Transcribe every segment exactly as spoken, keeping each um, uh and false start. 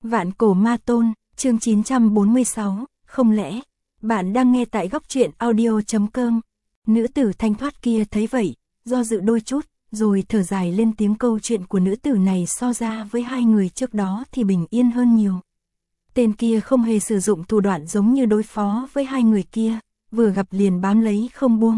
Vạn Cổ Ma Tôn, chương chín trăm bốn mươi sáu, không lẽ, bạn đang nghe tại góc truyện audio chấm com. Nữ tử thanh thoát kia thấy vậy, do dự đôi chút, rồi thở dài lên tiếng. Câu chuyện của nữ tử này so ra với hai người trước đó thì bình yên hơn nhiều. Tên kia không hề sử dụng thủ đoạn giống như đối phó với hai người kia, vừa gặp liền bám lấy không buông.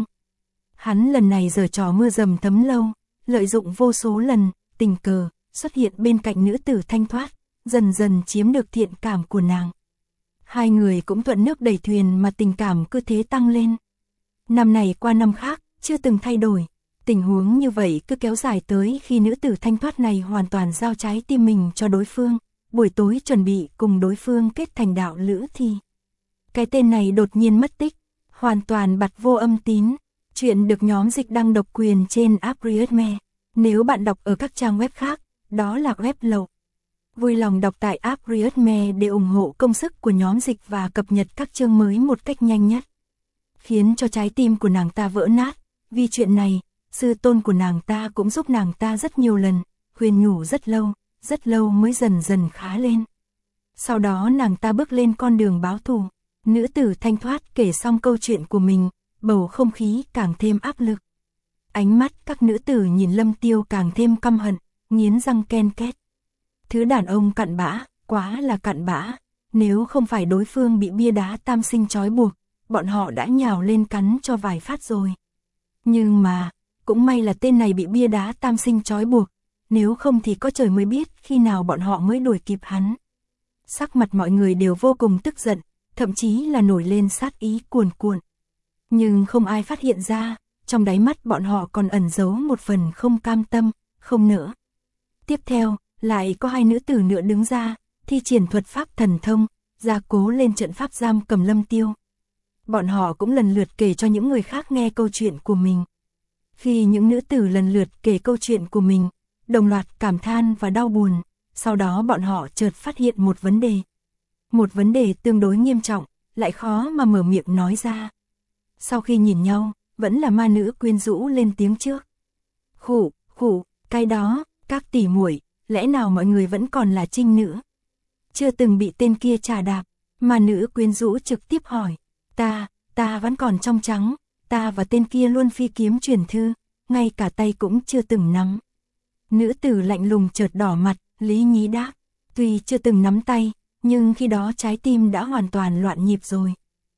Hắn lần này giở trò mưa dầm thấm lâu, lợi dụng vô số lần, tình cờ, xuất hiện bên cạnh nữ tử thanh thoát, dần dần chiếm được thiện cảm của nàng. Hai người cũng thuận nước đẩy thuyền mà tình cảm cứ thế tăng lên. Năm này qua năm khác, chưa từng thay đổi. Tình huống như vậy cứ kéo dài tới khi nữ tử thanh thoát này hoàn toàn giao trái tim mình cho đối phương, buổi tối chuẩn bị cùng đối phương kết thành đạo lữ thì cái tên này đột nhiên mất tích, hoàn toàn bặt vô âm tín. Chuyện được nhóm dịch đăng độc quyền trên app Readme. Nếu bạn đọc ở các trang web khác, đó là web lậu. Vui lòng đọc tại app Readme để ủng hộ công sức của nhóm dịch và cập nhật các chương mới một cách nhanh nhất. Khiến cho trái tim của nàng ta vỡ nát. Vì chuyện này, sư tôn của nàng ta cũng giúp nàng ta rất nhiều lần, khuyên nhủ rất lâu, rất lâu mới dần dần khá lên. Sau đó nàng ta bước lên con đường báo thù. Nữ tử thanh thoát kể xong câu chuyện của mình, bầu không khí càng thêm áp lực. Ánh mắt các nữ tử nhìn Lâm Tiêu càng thêm căm hận, nghiến răng ken két. Thứ đàn ông cặn bã, quá là cặn bã. Nếu không phải đối phương bị bia đá tam sinh trói buộc, bọn họ đã nhào lên cắn cho vài phát rồi. Nhưng mà, cũng may là tên này bị bia đá tam sinh trói buộc, nếu không thì có trời mới biết khi nào bọn họ mới đuổi kịp hắn. Sắc mặt mọi người đều vô cùng tức giận, thậm chí là nổi lên sát ý cuồn cuộn. Nhưng không ai phát hiện ra, trong đáy mắt bọn họ còn ẩn giấu một phần không cam tâm, không nỡ. Tiếp theo, lại có hai nữ tử nữa đứng ra, thi triển thuật pháp thần thông, gia cố lên trận pháp giam cầm Lâm Tiêu. Bọn họ cũng lần lượt kể cho những người khác nghe câu chuyện của mình. Khi những nữ tử lần lượt kể câu chuyện của mình, đồng loạt cảm than và đau buồn, sau đó bọn họ chợt phát hiện một vấn đề. Một vấn đề tương đối nghiêm trọng, lại khó mà mở miệng nói ra. Sau khi nhìn nhau, vẫn là ma nữ quyến rũ lên tiếng trước. Khủ, khủ, cái đó, các tỷ muội, lẽ nào mọi người vẫn còn là trinh nữ? Chưa từng bị tên kia trà đạp, ma nữ quyến rũ trực tiếp hỏi. Ta, ta vẫn còn trong trắng, ta và tên kia luôn phi kiếm truyền thư, ngay cả tay cũng chưa từng nắm. Nữ tử lạnh lùng chợt đỏ mặt, lý nhí đáp. Tuy chưa từng nắm tay, nhưng khi đó trái tim đã hoàn toàn loạn nhịp rồi.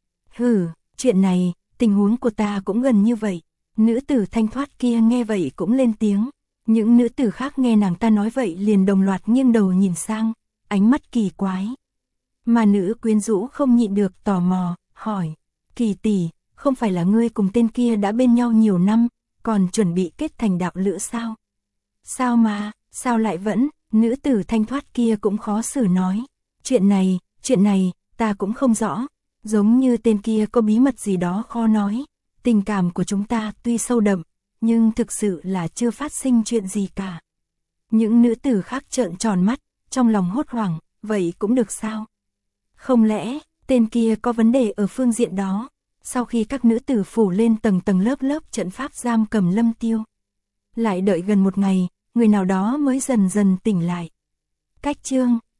Hừ, chuyện này, tình huống của ta cũng gần như vậy. Nữ tử thanh thoát kia nghe vậy cũng lên tiếng. Những nữ tử khác nghe nàng ta nói vậy liền đồng loạt nghiêng đầu nhìn sang, ánh mắt kỳ quái. Mà nữ quyến rũ không nhịn được tò mò, hỏi. Kỳ tỷ, không phải là ngươi cùng tên kia đã bên nhau nhiều năm, còn chuẩn bị kết thành đạo lữ sao? Sao mà, sao lại vẫn, nữ tử thanh thoát kia cũng khó xử nói. Chuyện này, chuyện này, ta cũng không rõ. Giống như tên kia có bí mật gì đó khó nói. Tình cảm của chúng ta tuy sâu đậm, nhưng thực sự là chưa phát sinh chuyện gì cả. Những nữ tử khác trợn tròn mắt, trong lòng hốt hoảng, vậy cũng được sao? Không lẽ, tên kia có vấn đề ở phương diện đó? Sau khi các nữ tử phủ lên tầng tầng lớp lớp trận pháp giam cầm Lâm Tiêu. Lại đợi gần một ngày, người nào đó mới dần dần tỉnh lại. Cách chương